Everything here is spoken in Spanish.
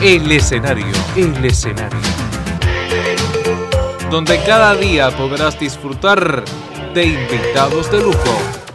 El escenario, donde cada día podrás disfrutar de invitados de lujo